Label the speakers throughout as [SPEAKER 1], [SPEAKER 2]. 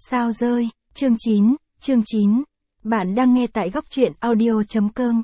[SPEAKER 1] Sao rơi, chương 9. Bạn đang nghe tại góc truyện audio.com.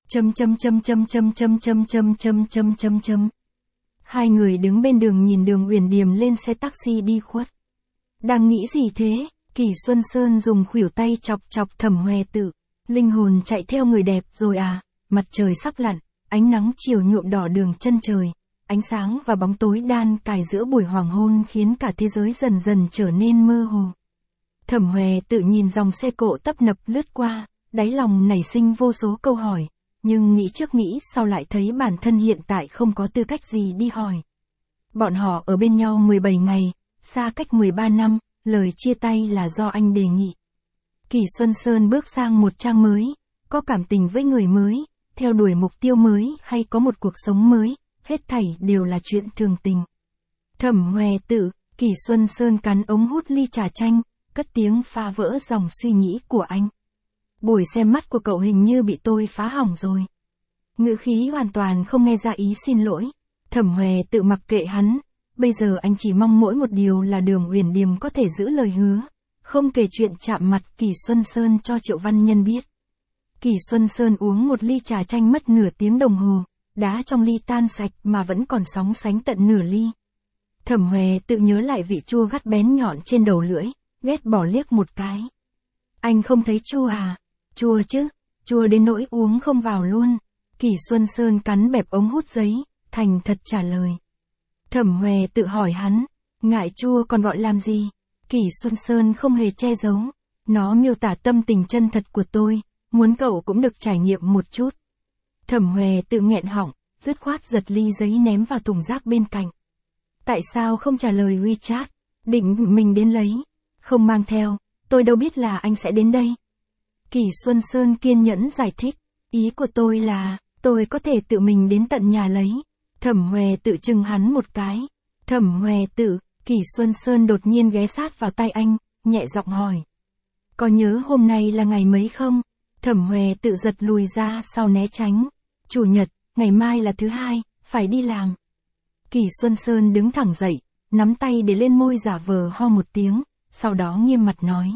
[SPEAKER 1] Hai người đứng bên đường nhìn Đường Uyển Điềm lên xe taxi đi khuất. Đang nghĩ gì thế? Kỷ Xuân Sơn dùng khuỷu tay chọc chọc Thẩm Hoè Tự. Linh hồn chạy theo người đẹp rồi à? Mặt trời sắp lặn, ánh nắng chiều nhuộm đỏ đường chân trời. Ánh sáng và bóng tối đan cài giữa buổi hoàng hôn khiến cả thế giới dần dần trở nên mơ hồ. Thẩm Hoè Tự nhìn dòng xe cộ tấp nập lướt qua, đáy lòng nảy sinh vô số câu hỏi, nhưng nghĩ trước nghĩ sau lại thấy bản thân hiện tại không có tư cách gì đi hỏi. Bọn họ ở bên nhau 17 ngày, xa cách 13 năm, lời chia tay là do anh đề nghị. Kỷ Xuân Sơn bước sang một trang mới, có cảm tình với người mới, theo đuổi mục tiêu mới hay có một cuộc sống mới, hết thảy đều là chuyện thường tình. Thẩm Hoè Tự, Kỷ Xuân Sơn cắn ống hút ly trà chanh, cất tiếng phá vỡ dòng suy nghĩ của anh. Buổi xem mắt của cậu hình như bị tôi phá hỏng rồi. Ngữ khí hoàn toàn không nghe ra ý xin lỗi. Thẩm Hoè Tự mặc kệ hắn, bây giờ anh chỉ mong mỗi một điều là Đường Uyển Điềm có thể giữ lời hứa, không kể chuyện chạm mặt Kỷ Xuân Sơn cho Triệu Văn Nhân biết. Kỷ Xuân Sơn uống một ly trà chanh mất nửa tiếng đồng hồ, đá trong ly tan sạch mà vẫn còn sóng sánh tận nửa ly. Thẩm Hoè Tự nhớ lại vị chua gắt bén nhọn trên đầu lưỡi, ghét bỏ liếc một cái. Anh không thấy chua à? Chua chứ, chua đến nỗi uống không vào luôn. Kỷ Xuân Sơn cắn bẹp ống hút giấy, thành thật trả lời. Thẩm Hoè Tự hỏi hắn, ngại chua còn gọi làm gì? Kỷ Xuân Sơn không hề che giấu, nó miêu tả tâm tình chân thật của tôi, muốn cậu cũng được trải nghiệm một chút. Thẩm Hoè Tự nghẹn họng, dứt khoát giật ly giấy ném vào thùng rác bên cạnh. Tại sao không trả lời WeChat? Định mình đến lấy. Không mang theo, tôi đâu biết là anh sẽ đến đây. Kỷ Xuân Sơn kiên nhẫn giải thích, ý của tôi là, tôi có thể tự mình đến tận nhà lấy. Thẩm Hoè Tự chừng hắn một cái. Thẩm Hoè Tự, Kỷ Xuân Sơn đột nhiên ghé sát vào tay anh, nhẹ giọng hỏi. Có nhớ hôm nay là ngày mấy không? Thẩm Hoè Tự giật lùi ra sau né tránh. Chủ nhật, ngày mai là thứ hai, phải đi làm. Kỷ Xuân Sơn đứng thẳng dậy, nắm tay để lên môi giả vờ ho một tiếng, sau đó nghiêm mặt nói.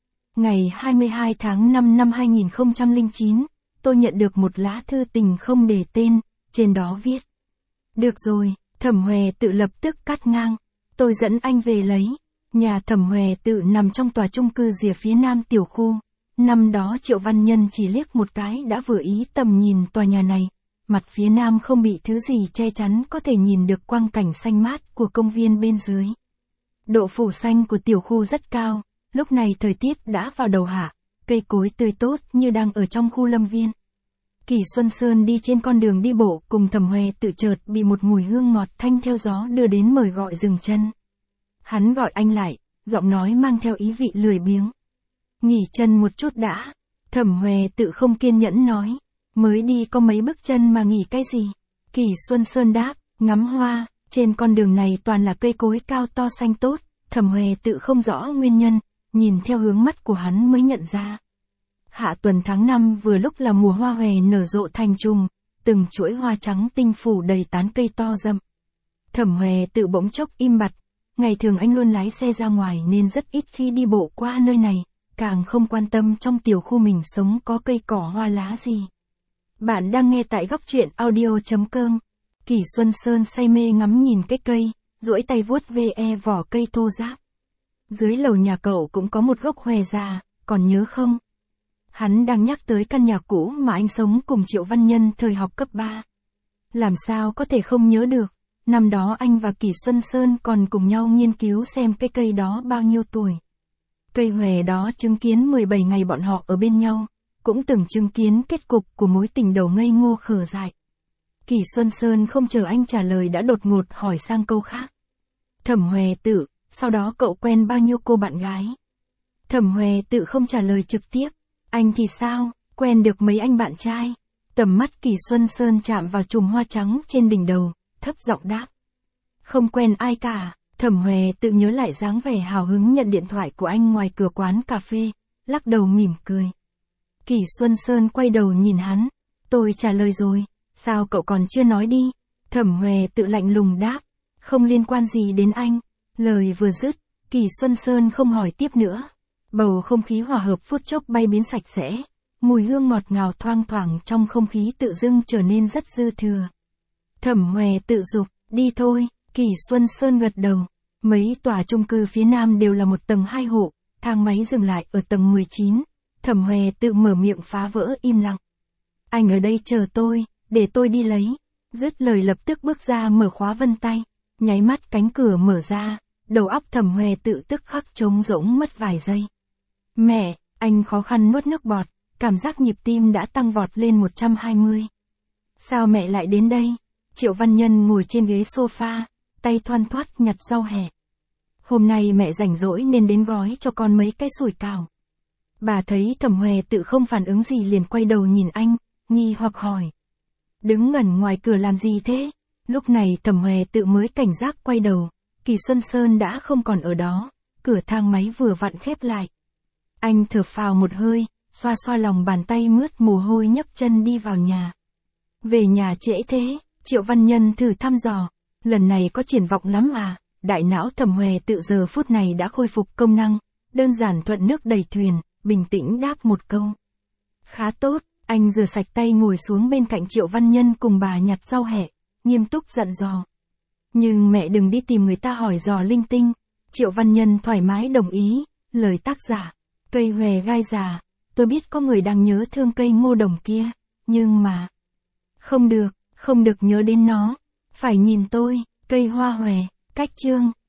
[SPEAKER 1] Ngày 22 tháng 5 năm 2009, tôi nhận được một lá thư tình không đề tên, trên đó viết. Được rồi, Thẩm Hoè Tự lập tức cắt ngang. Tôi dẫn anh về lấy. Nhà Thẩm Hoè Tự nằm trong tòa chung cư rìa phía nam tiểu khu. Năm đó Triệu Văn Nhân chỉ liếc một cái đã vừa ý tầm nhìn tòa nhà này. Mặt phía nam không bị thứ gì che chắn, có thể nhìn được quang cảnh xanh mát của công viên bên dưới. Độ phủ xanh của tiểu khu rất cao, lúc này thời tiết đã vào đầu hạ, cây cối tươi tốt như đang ở trong khu lâm viên. Kỷ Xuân Sơn đi trên con đường đi bộ cùng Thẩm Hoè Tự chợt bị một mùi hương ngọt thanh theo gió đưa đến mời gọi dừng chân. Hắn gọi anh lại, giọng nói mang theo ý vị lười biếng. Nghỉ chân một chút đã. Thẩm Hoè Tự không kiên nhẫn nói. Mới đi có mấy bước chân mà nghỉ cái gì? Kỷ Xuân Sơn đáp, ngắm hoa, trên con đường này toàn là cây cối cao to xanh tốt. Thẩm Hoè Tự không rõ nguyên nhân, nhìn theo hướng mắt của hắn mới nhận ra. Hạ tuần tháng 5 vừa lúc là mùa hoa hòe nở rộ thành chùm, từng chuỗi hoa trắng tinh phủ đầy tán cây to rậm. Thẩm Hoè Tự bỗng chốc im bặt, ngày thường anh luôn lái xe ra ngoài nên rất ít khi đi bộ qua nơi này, càng không quan tâm trong tiểu khu mình sống có cây cỏ hoa lá gì. Bạn đang nghe tại góc truyện audio.com. Kỷ Xuân Sơn say mê ngắm nhìn cái cây, duỗi tay vuốt ve vỏ cây thô ráp. Dưới lầu nhà cậu cũng có một gốc hòe già, còn nhớ không? Hắn đang nhắc tới căn nhà cũ mà anh sống cùng Triệu Văn Nhân thời học cấp 3. Làm sao có thể không nhớ được, năm đó anh và Kỷ Xuân Sơn còn cùng nhau nghiên cứu xem cái cây đó bao nhiêu tuổi. Cây hòe đó chứng kiến 17 ngày bọn họ ở bên nhau, cũng từng chứng kiến kết cục của mối tình đầu ngây ngô khờ dại. Kỷ Xuân Sơn không chờ anh trả lời đã đột ngột hỏi sang câu khác. Thẩm Hoè Tự, sau đó cậu quen bao nhiêu cô bạn gái? Thẩm Hoè Tự không trả lời trực tiếp. Anh thì sao, quen được mấy anh bạn trai? Tầm mắt Kỷ Xuân Sơn chạm vào chùm hoa trắng trên đỉnh đầu, thấp giọng đáp. Không quen ai cả. Thẩm Hoè Tự nhớ lại dáng vẻ hào hứng nhận điện thoại của anh ngoài cửa quán cà phê, lắc đầu mỉm cười. Kỷ Xuân Sơn quay đầu nhìn hắn. Tôi trả lời rồi, sao cậu còn chưa nói đi? Thẩm Hoè Tự lạnh lùng đáp. Không liên quan gì đến anh. Lời vừa dứt, Kỷ Xuân Sơn không hỏi tiếp nữa. Bầu không khí hòa hợp phút chốc bay biến sạch sẽ. Mùi hương ngọt ngào thoang thoảng trong không khí tự dưng trở nên rất dư thừa. Thẩm Hòe tự dục, đi thôi, Kỷ Xuân Sơn gật đầu. Mấy tòa chung cư phía nam đều là một tầng 2 hộ, thang máy dừng lại ở tầng 19. Thẩm Hòe tự mở miệng phá vỡ im lặng. Anh ở đây chờ tôi, để tôi đi lấy. Dứt lời lập tức bước ra mở khóa vân tay. Nháy mắt cánh cửa mở ra, đầu óc Thẩm Hòe tự tức khắc trống rỗng mất vài giây. Mẹ, anh khó khăn nuốt nước bọt, cảm giác nhịp tim đã tăng vọt lên 120. Sao mẹ lại đến đây? Triệu Văn Nhân ngồi trên ghế sofa, tay thoăn thoắt nhặt rau hẹ. Hôm nay mẹ rảnh rỗi nên đến gói cho con mấy cái sủi cảo. Bà thấy Thẩm Hòe tự không phản ứng gì liền quay đầu nhìn anh, nghi hoặc hỏi. Đứng ngẩn ngoài cửa làm gì thế? Lúc này Thẩm Hòe tự mới cảnh giác quay đầu, Kỷ Xuân Sơn đã không còn ở đó, cửa thang máy vừa vặn khép lại. Anh thở phào một hơi, xoa xoa lòng bàn tay mướt mồ hôi nhấc chân đi vào nhà. Về nhà trễ thế, Triệu Văn Nhân thử thăm dò, lần này có triển vọng lắm à? Đại não Thẩm Hòe tự giờ phút này đã khôi phục công năng, đơn giản thuận nước đẩy thuyền, bình tĩnh đáp một câu. Khá tốt, anh rửa sạch tay ngồi xuống bên cạnh Triệu Văn Nhân cùng bà nhặt rau hẹ, nghiêm túc dặn dò. Nhưng mẹ đừng đi tìm người ta hỏi dò linh tinh. Triệu Văn Nhân thoải mái đồng ý, lời tác giả, cây hòe gai già, tôi biết có người đang nhớ thương cây ngô đồng kia, nhưng mà... không được nhớ đến nó, phải nhìn tôi, cây hoa hòe, cách chương.